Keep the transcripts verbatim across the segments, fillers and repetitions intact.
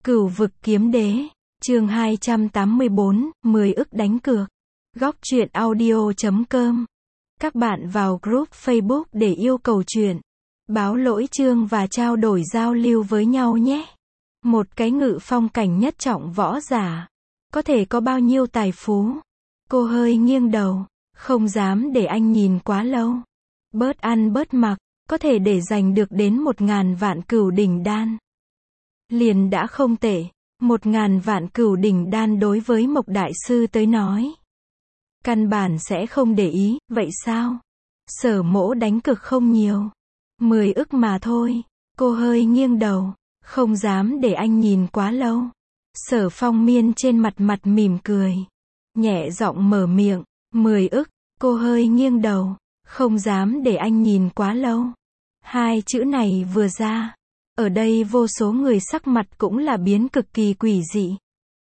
Cửu vực kiếm đế, chương hai trăm tám mươi bốn, mười ức đánh cược. Góc truyện audio chấm com. Các bạn vào group Facebook để yêu cầu truyện, báo lỗi chương và trao đổi giao lưu với nhau nhé. Một cái ngự phong cảnh nhất trọng võ giả, có thể có bao nhiêu tài phú? Cô hơi nghiêng đầu, không dám để anh nhìn quá lâu. Bớt ăn bớt mặc, có thể để giành được đến một ngàn vạn cửu đỉnh đan. Liền đã không tệ, một ngàn vạn cửu đỉnh đan đối với Mộc Đại Sư tới nói. Căn bản sẽ không để ý, vậy sao? Sở Mỗ đánh cực không nhiều. Mười ức mà thôi. Cô hơi nghiêng đầu, không dám để anh nhìn quá lâu. Sở Phong Miên trên mặt mặt mỉm cười, nhẹ giọng mở miệng, mười ức. Cô hơi nghiêng đầu, không dám để anh nhìn quá lâu. Hai chữ này vừa ra, ở đây vô số người sắc mặt cũng là biến cực kỳ quỷ dị.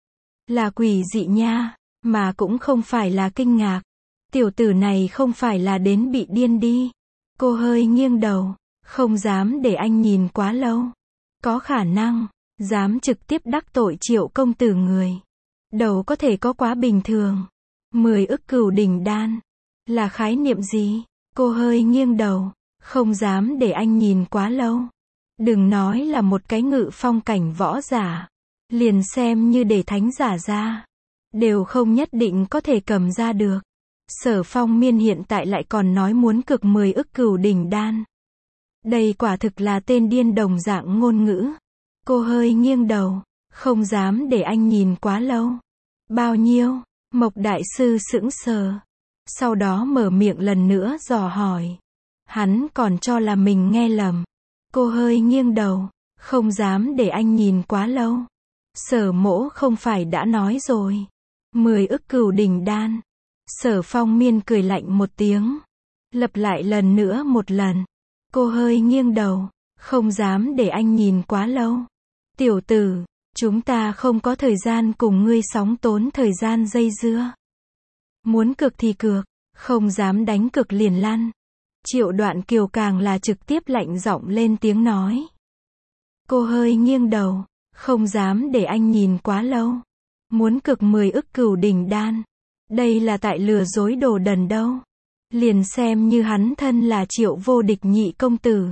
Là quỷ dị nha, mà cũng không phải là kinh ngạc. Tiểu tử này không phải là đến bị điên đi. Cô hơi nghiêng đầu, không dám để anh nhìn quá lâu. Có khả năng, dám trực tiếp đắc tội Triệu công tử người. Đầu có thể có quá bình thường. Mười ức cửu đỉnh đan, là khái niệm gì? Cô hơi nghiêng đầu, không dám để anh nhìn quá lâu. Đừng nói là một cái ngự phong cảnh võ giả, liền xem như để thánh giả ra, đều không nhất định có thể cầm ra được. Sở Phong Miên hiện tại lại còn nói muốn cực mười ức cửu đỉnh đan. Đây quả thực là tên điên đồng dạng ngôn ngữ. Cô hơi nghiêng đầu, không dám để anh nhìn quá lâu. Bao nhiêu? Mộc Đại Sư sững sờ, sau đó mở miệng lần nữa dò hỏi. Hắn còn cho là mình nghe lầm. Cô hơi nghiêng đầu, không dám để anh nhìn quá lâu. Sở Mỗ không phải đã nói rồi. Mười ức cửu đỉnh đan. Sở Phong Miên cười lạnh một tiếng, lặp lại lần nữa một lần. Cô hơi nghiêng đầu, không dám để anh nhìn quá lâu. Tiểu tử, chúng ta không có thời gian cùng ngươi sóng tốn thời gian dây dưa. Muốn cược thì cược, không dám đánh cược liền lăn. Triệu Đoạn Kiều càng là trực tiếp lạnh giọng lên tiếng nói. Cô hơi nghiêng đầu, không dám để anh nhìn quá lâu. Muốn cực mười ức cửu đỉnh đan. Đây là tại lừa dối đồ đần đâu. Liền xem như hắn thân là Triệu vô địch nhị công tử,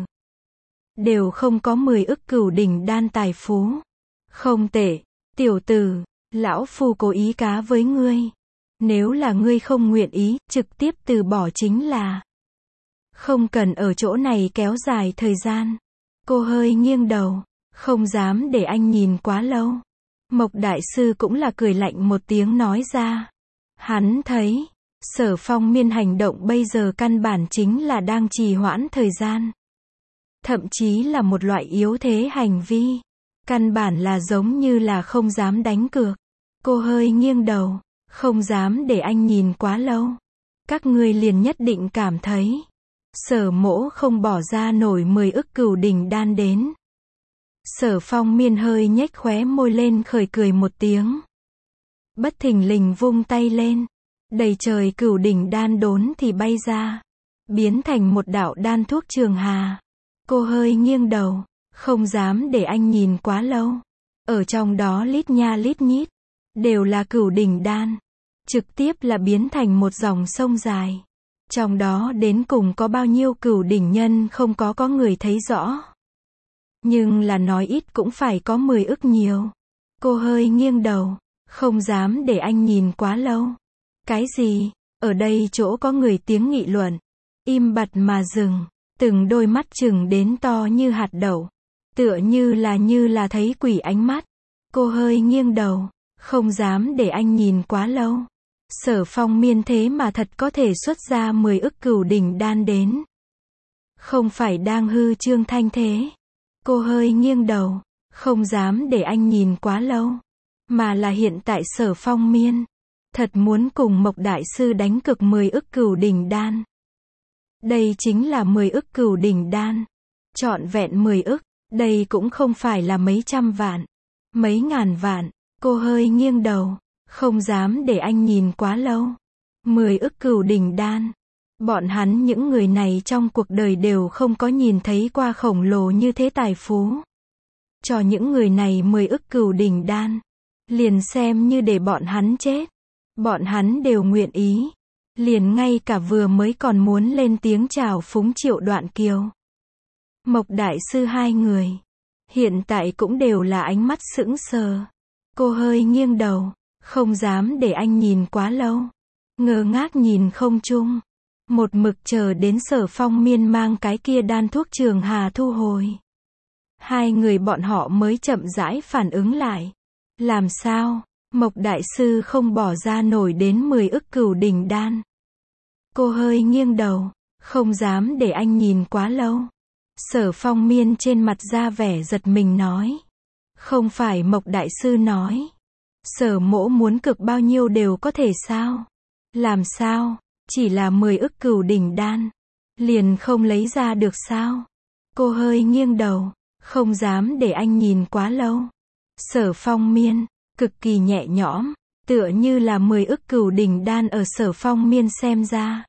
đều không có mười ức cửu đỉnh đan tài phú. Không tệ, tiểu tử, lão phu cố ý cá với ngươi. Nếu là ngươi không nguyện ý, trực tiếp từ bỏ chính là. Không cần ở chỗ này kéo dài thời gian. Cô hơi nghiêng đầu, không dám để anh nhìn quá lâu. Mộc Đại Sư cũng là cười lạnh một tiếng nói ra. Hắn thấy, Sở Phong Miên hành động bây giờ căn bản chính là đang trì hoãn thời gian. Thậm chí là một loại yếu thế hành vi. Căn bản là giống như là không dám đánh cược. Cô hơi nghiêng đầu, không dám để anh nhìn quá lâu. Các ngươi liền nhất định cảm thấy Sở Mỗ không bỏ ra nổi mười ức cửu đỉnh đan đến. Sở Phong Miên hơi nhếch khóe môi lên khởi cười một tiếng. Bất thình lình vung tay lên, đầy trời cửu đỉnh đan đốn thì bay ra, biến thành một đạo đan thuốc trường hà. Cô hơi nghiêng đầu, không dám để anh nhìn quá lâu. Ở trong đó lít nha lít nhít, đều là cửu đỉnh đan, trực tiếp là biến thành một dòng sông dài. Trong đó đến cùng có bao nhiêu cửu đỉnh nhân không có có người thấy rõ. Nhưng là nói ít cũng phải có mười ức nhiều. Cô hơi nghiêng đầu, không dám để anh nhìn quá lâu. Cái gì? Ở đây chỗ có người tiếng nghị luận, im bặt mà dừng, từng đôi mắt chừng đến to như hạt đậu, tựa như là như là thấy quỷ ánh mắt. Cô hơi nghiêng đầu, không dám để anh nhìn quá lâu. Sở Phong Miên thế mà thật có thể xuất ra mười ức cửu đỉnh đan đến. Không phải đang hư trương thanh thế. Cô hơi nghiêng đầu, không dám để anh nhìn quá lâu. Mà là hiện tại Sở Phong Miên thật muốn cùng Mộc Đại Sư đánh cực mười ức cửu đỉnh đan. Đây chính là mười ức cửu đỉnh đan. Trọn vẹn mười ức, đây cũng không phải là mấy trăm vạn, mấy ngàn vạn. Cô hơi nghiêng đầu, không dám để anh nhìn quá lâu. Mười ức cửu đỉnh đan. Bọn hắn những người này trong cuộc đời đều không có nhìn thấy qua khổng lồ như thế tài phú. cho những người này mười ức cửu đỉnh đan. Liền xem như để bọn hắn chết. Bọn hắn đều nguyện ý. Liền ngay cả vừa mới còn muốn lên tiếng chào phúng Triệu Đoạn Kiều. Mộc Đại Sư hai người. Hiện tại cũng đều là ánh mắt sững sờ. Cô hơi nghiêng đầu. Không dám để anh nhìn quá lâu. Ngơ ngác nhìn không trung. Một mực chờ đến Sở Phong Miên mang cái kia đan thuốc Trường Hà thu hồi. Hai người bọn họ mới chậm rãi phản ứng lại. Làm sao? Mộc Đại Sư không bỏ ra nổi đến mười ức cửu đỉnh đan. Cô hơi nghiêng đầu. Không dám để anh nhìn quá lâu. Sở Phong Miên trên mặt ra vẻ giật mình nói. Không phải Mộc Đại Sư nói. Sở mỗ muốn cực bao nhiêu đều có thể sao? Làm sao? Chỉ là mười ức cửu đỉnh đan. Liền không lấy ra được sao? Cô hơi nghiêng đầu. Không dám để anh nhìn quá lâu. Sở Phong Miên. Cực kỳ nhẹ nhõm. Tựa như là mười ức cửu đỉnh đan ở Sở Phong Miên xem ra.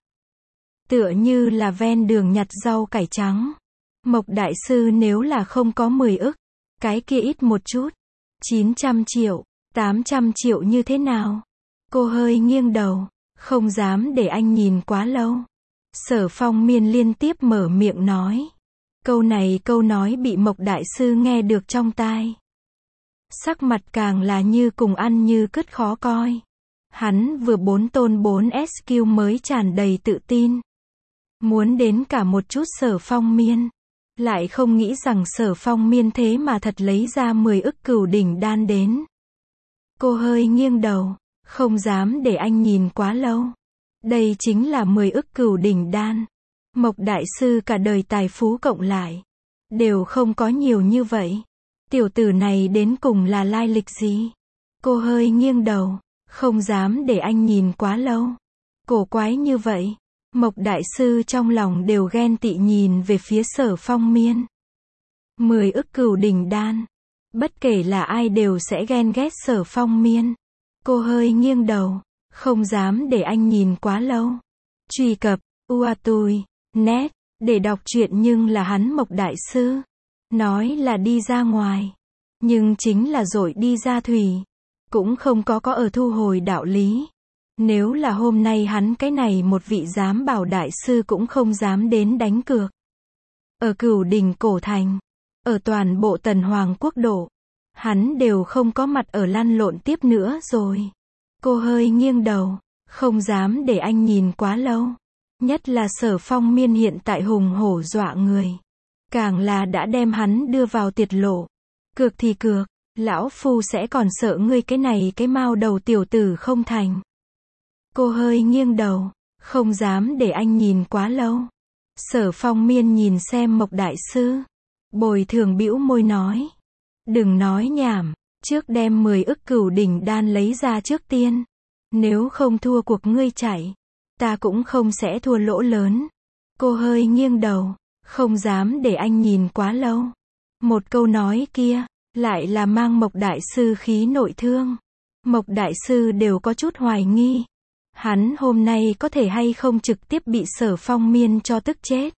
Tựa như là ven đường nhặt rau cải trắng. Mộc Đại Sư nếu là không có mười ức. Cái kia ít một chút. chín trăm triệu. tám trăm triệu như thế nào? Cô hơi nghiêng đầu. Không dám để anh nhìn quá lâu. Sở Phong Miên liên tiếp mở miệng nói. Câu này câu nói bị Mộc Đại Sư nghe được trong tai. Sắc mặt càng là như cùng ăn như cứt khó coi. Hắn vừa bốn tôn bốn ét quy mới tràn đầy tự tin. Muốn đến cả một chút Sở Phong Miên. Lại không nghĩ rằng Sở Phong Miên thế mà thật lấy ra mười ức cửu đỉnh đan đến. Cô hơi nghiêng đầu. Không dám để anh nhìn quá lâu. Đây chính là mười ức cửu đỉnh đan. Mộc Đại Sư cả đời tài phú cộng lại. Đều không có nhiều như vậy. Tiểu tử này đến cùng là lai lịch gì? Cô hơi nghiêng đầu. Không dám để anh nhìn quá lâu. Cổ quái như vậy. Mộc Đại Sư trong lòng đều ghen tị nhìn về phía Sở Phong Miên. Mười ức cửu đỉnh đan. Bất kể là ai đều sẽ ghen ghét Sở Phong Miên. Cô hơi nghiêng đầu. Không dám để anh nhìn quá lâu. Truy cập, uatui, net, để đọc truyện nhưng là hắn Mộc Đại Sư. Nói là đi ra ngoài. Nhưng chính là dội đi ra thủy. Cũng không có có ở thu hồi đạo lý. Nếu là hôm nay hắn cái này một vị giám bảo đại sư cũng không dám đến đánh cược. Ở Cửu Đỉnh Cổ Thành. Ở toàn bộ Tần Hoàng Quốc độ. Hắn đều không có mặt ở lăn lộn tiếp nữa rồi. Cô hơi nghiêng đầu. Không dám để anh nhìn quá lâu. Nhất là Sở Phong Miên hiện tại hùng hổ dọa người. Càng là đã đem hắn đưa vào tiệt lộ. Cược thì cược. Lão Phu sẽ còn sợ ngươi cái này cái mao đầu tiểu tử không thành. Cô hơi nghiêng đầu. Không dám để anh nhìn quá lâu. Sở Phong Miên nhìn xem Mộc Đại Sư. Bồi thường bĩu môi nói. Đừng nói nhảm. Trước đem mười ức cửu đỉnh đan lấy ra trước tiên. Nếu không thua cuộc ngươi chạy. Ta cũng không sẽ thua lỗ lớn. Cô hơi nghiêng đầu. Không dám để anh nhìn quá lâu. Một câu nói kia. Lại là mang Mộc Đại Sư khí nội thương. Mộc Đại Sư đều có chút hoài nghi. Hắn hôm nay có thể hay không trực tiếp bị Sở Phong Miên cho tức chết.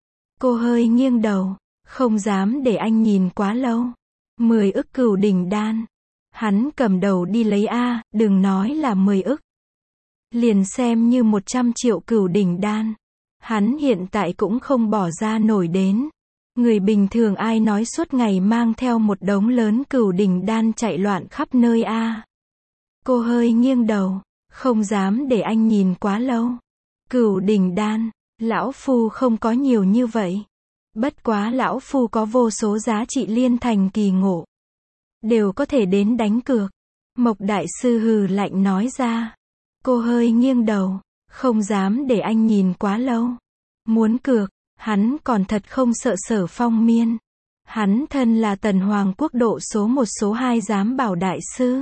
Cô hơi nghiêng đầu. Không dám để anh nhìn quá lâu. Mười ức cửu đỉnh đan. Hắn cầm đầu đi lấy A, đừng nói là mười ức. Liền xem như một trăm triệu cửu đỉnh đan. Hắn hiện tại cũng không bỏ ra nổi đến. Người bình thường ai nói suốt ngày mang theo một đống lớn cửu đỉnh đan chạy loạn khắp nơi A. Cô hơi nghiêng đầu. Không dám để anh nhìn quá lâu. Cửu đỉnh đan. Lão Phu không có nhiều như vậy. Bất quá Lão Phu có vô số giá trị liên thành kỳ ngộ. Đều có thể đến đánh cược. Mộc Đại Sư hừ lạnh nói ra. Cô hơi nghiêng đầu. Không dám để anh nhìn quá lâu. Muốn cược. Hắn còn thật không sợ Sở Phong Miên. Hắn thân là Tần Hoàng Quốc độ số một số hai giám bảo đại sư.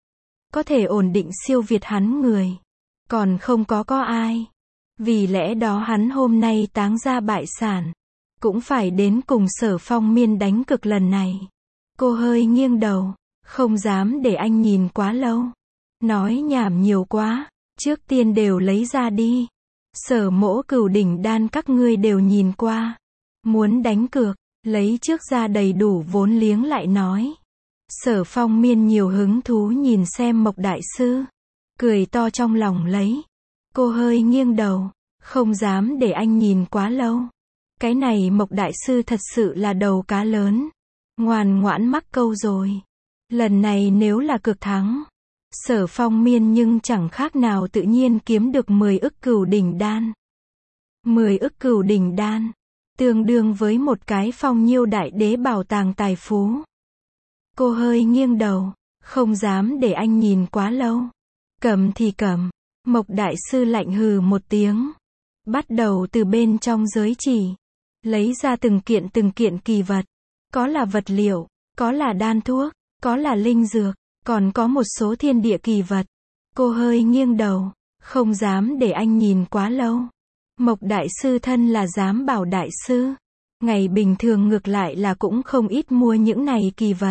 Có thể ổn định siêu việt hắn người. Còn không có có ai. Vì lẽ đó hắn hôm nay táng ra bại sản. Cũng phải đến cùng Sở Phong Miên đánh cực lần này. Cô hơi nghiêng đầu. Không dám để anh nhìn quá lâu. Nói nhảm nhiều quá. Trước tiên đều lấy ra đi. Sở mỗ cửu đỉnh đan các ngươi đều nhìn qua. Muốn đánh cược. lấy trước ra đầy đủ vốn liếng lại nói. Sở Phong Miên nhiều hứng thú nhìn xem Mộc Đại Sư. Cười to trong lòng lấy. Cô hơi nghiêng đầu. Không dám để anh nhìn quá lâu. Cái này Mộc Đại Sư thật sự là đầu cá lớn. Ngoan ngoãn mắc câu rồi. Lần này nếu là cược thắng. Sở Phong Miên nhưng chẳng khác nào tự nhiên kiếm được mười ức cửu đỉnh đan. mười ức cửu đỉnh đan. Tương đương với một cái phong nhiêu đại đế bảo tàng tài phú. Cô hơi nghiêng đầu. Không dám để anh nhìn quá lâu. Cầm thì cầm. Mộc Đại Sư lạnh hừ một tiếng. Bắt đầu từ bên trong giới chỉ. Lấy ra từng kiện từng kiện kỳ vật. Có là vật liệu, có là đan thuốc, có là linh dược, còn có một số thiên địa kỳ vật. Cô hơi nghiêng đầu. Không dám để anh nhìn quá lâu. Mộc Đại Sư thân là Giám Bảo Đại Sư. Ngày bình thường ngược lại là cũng không ít mua những này kỳ vật.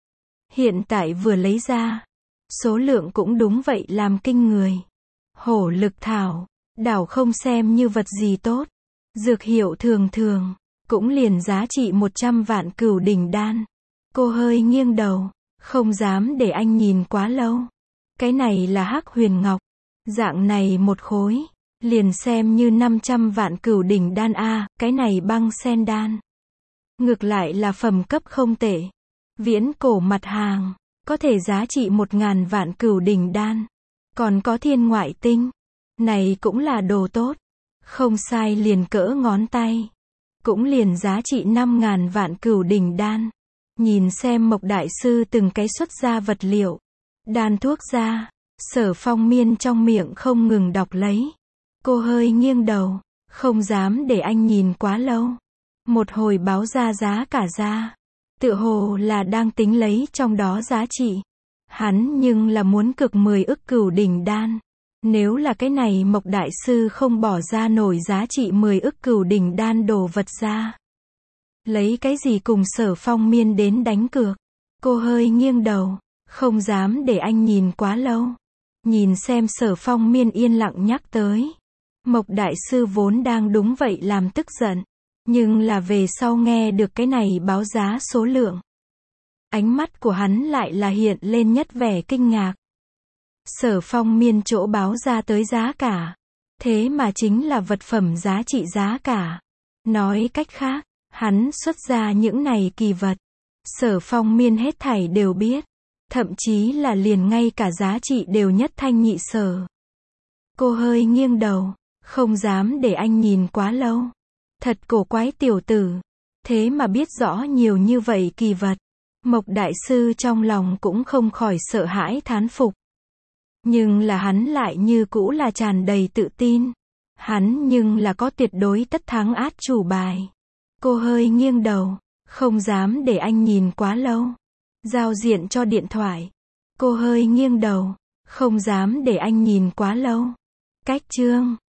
Hiện tại vừa lấy ra. Số lượng cũng đúng vậy làm kinh người. Hổ lực thảo. Đảo không xem như vật gì tốt. Dược hiệu thường thường. Cũng liền giá trị một trăm vạn cửu đỉnh đan. Cô hơi nghiêng đầu. Không dám để anh nhìn quá lâu. Cái này là hắc huyền ngọc. Dạng này một khối. Liền xem như năm trăm vạn cửu đỉnh đan a, cái này băng sen đan. Ngược lại là phẩm cấp không tệ. Viễn cổ mặt hàng. Có thể giá trị một ngàn vạn cửu đỉnh đan. Còn có thiên ngoại tinh. Này cũng là đồ tốt. Không sai liền cỡ ngón tay. Cũng liền giá trị năm ngàn vạn cửu đỉnh đan. Nhìn xem Mộc Đại Sư từng cái xuất ra vật liệu. Đan thuốc ra. Sở Phong Miên trong miệng không ngừng đọc lấy. Cô hơi nghiêng đầu. Không dám để anh nhìn quá lâu. Một hồi báo ra giá cả ra. Tựa hồ là đang tính lấy trong đó giá trị. Hắn nhưng là muốn cực mười ức cửu đỉnh đan. Nếu là cái này Mộc Đại Sư không bỏ ra nổi giá trị mười ức cửu đỉnh đan đồ vật ra. Lấy cái gì cùng Sở Phong Miên đến đánh cược. Cô hơi nghiêng đầu. Không dám để anh nhìn quá lâu. Nhìn xem Sở Phong Miên yên lặng nhắc tới. Mộc Đại Sư vốn đang đúng vậy làm tức giận. Nhưng là về sau nghe được cái này báo giá số lượng. Ánh mắt của hắn lại là hiện lên nhất vẻ kinh ngạc. Sở Phong Miên chỗ báo ra tới giá cả. Thế mà chính là vật phẩm giá trị giá cả. Nói cách khác, hắn xuất ra những này kỳ vật. Sở Phong Miên hết thảy đều biết. Thậm chí là liền ngay cả giá trị đều nhất thanh nhị sở. Cô hơi nghiêng đầu. Không dám để anh nhìn quá lâu. Thật cổ quái tiểu tử. Thế mà biết rõ nhiều như vậy kỳ vật. Mộc Đại Sư trong lòng cũng không khỏi sợ hãi thán phục. Nhưng là hắn lại như cũ là tràn đầy tự tin. Hắn nhưng là có tuyệt đối tất thắng át chủ bài. Cô hơi nghiêng đầu. Không dám để anh nhìn quá lâu. Giao diện cho điện thoại. Cô hơi nghiêng đầu. Không dám để anh nhìn quá lâu. Cách chương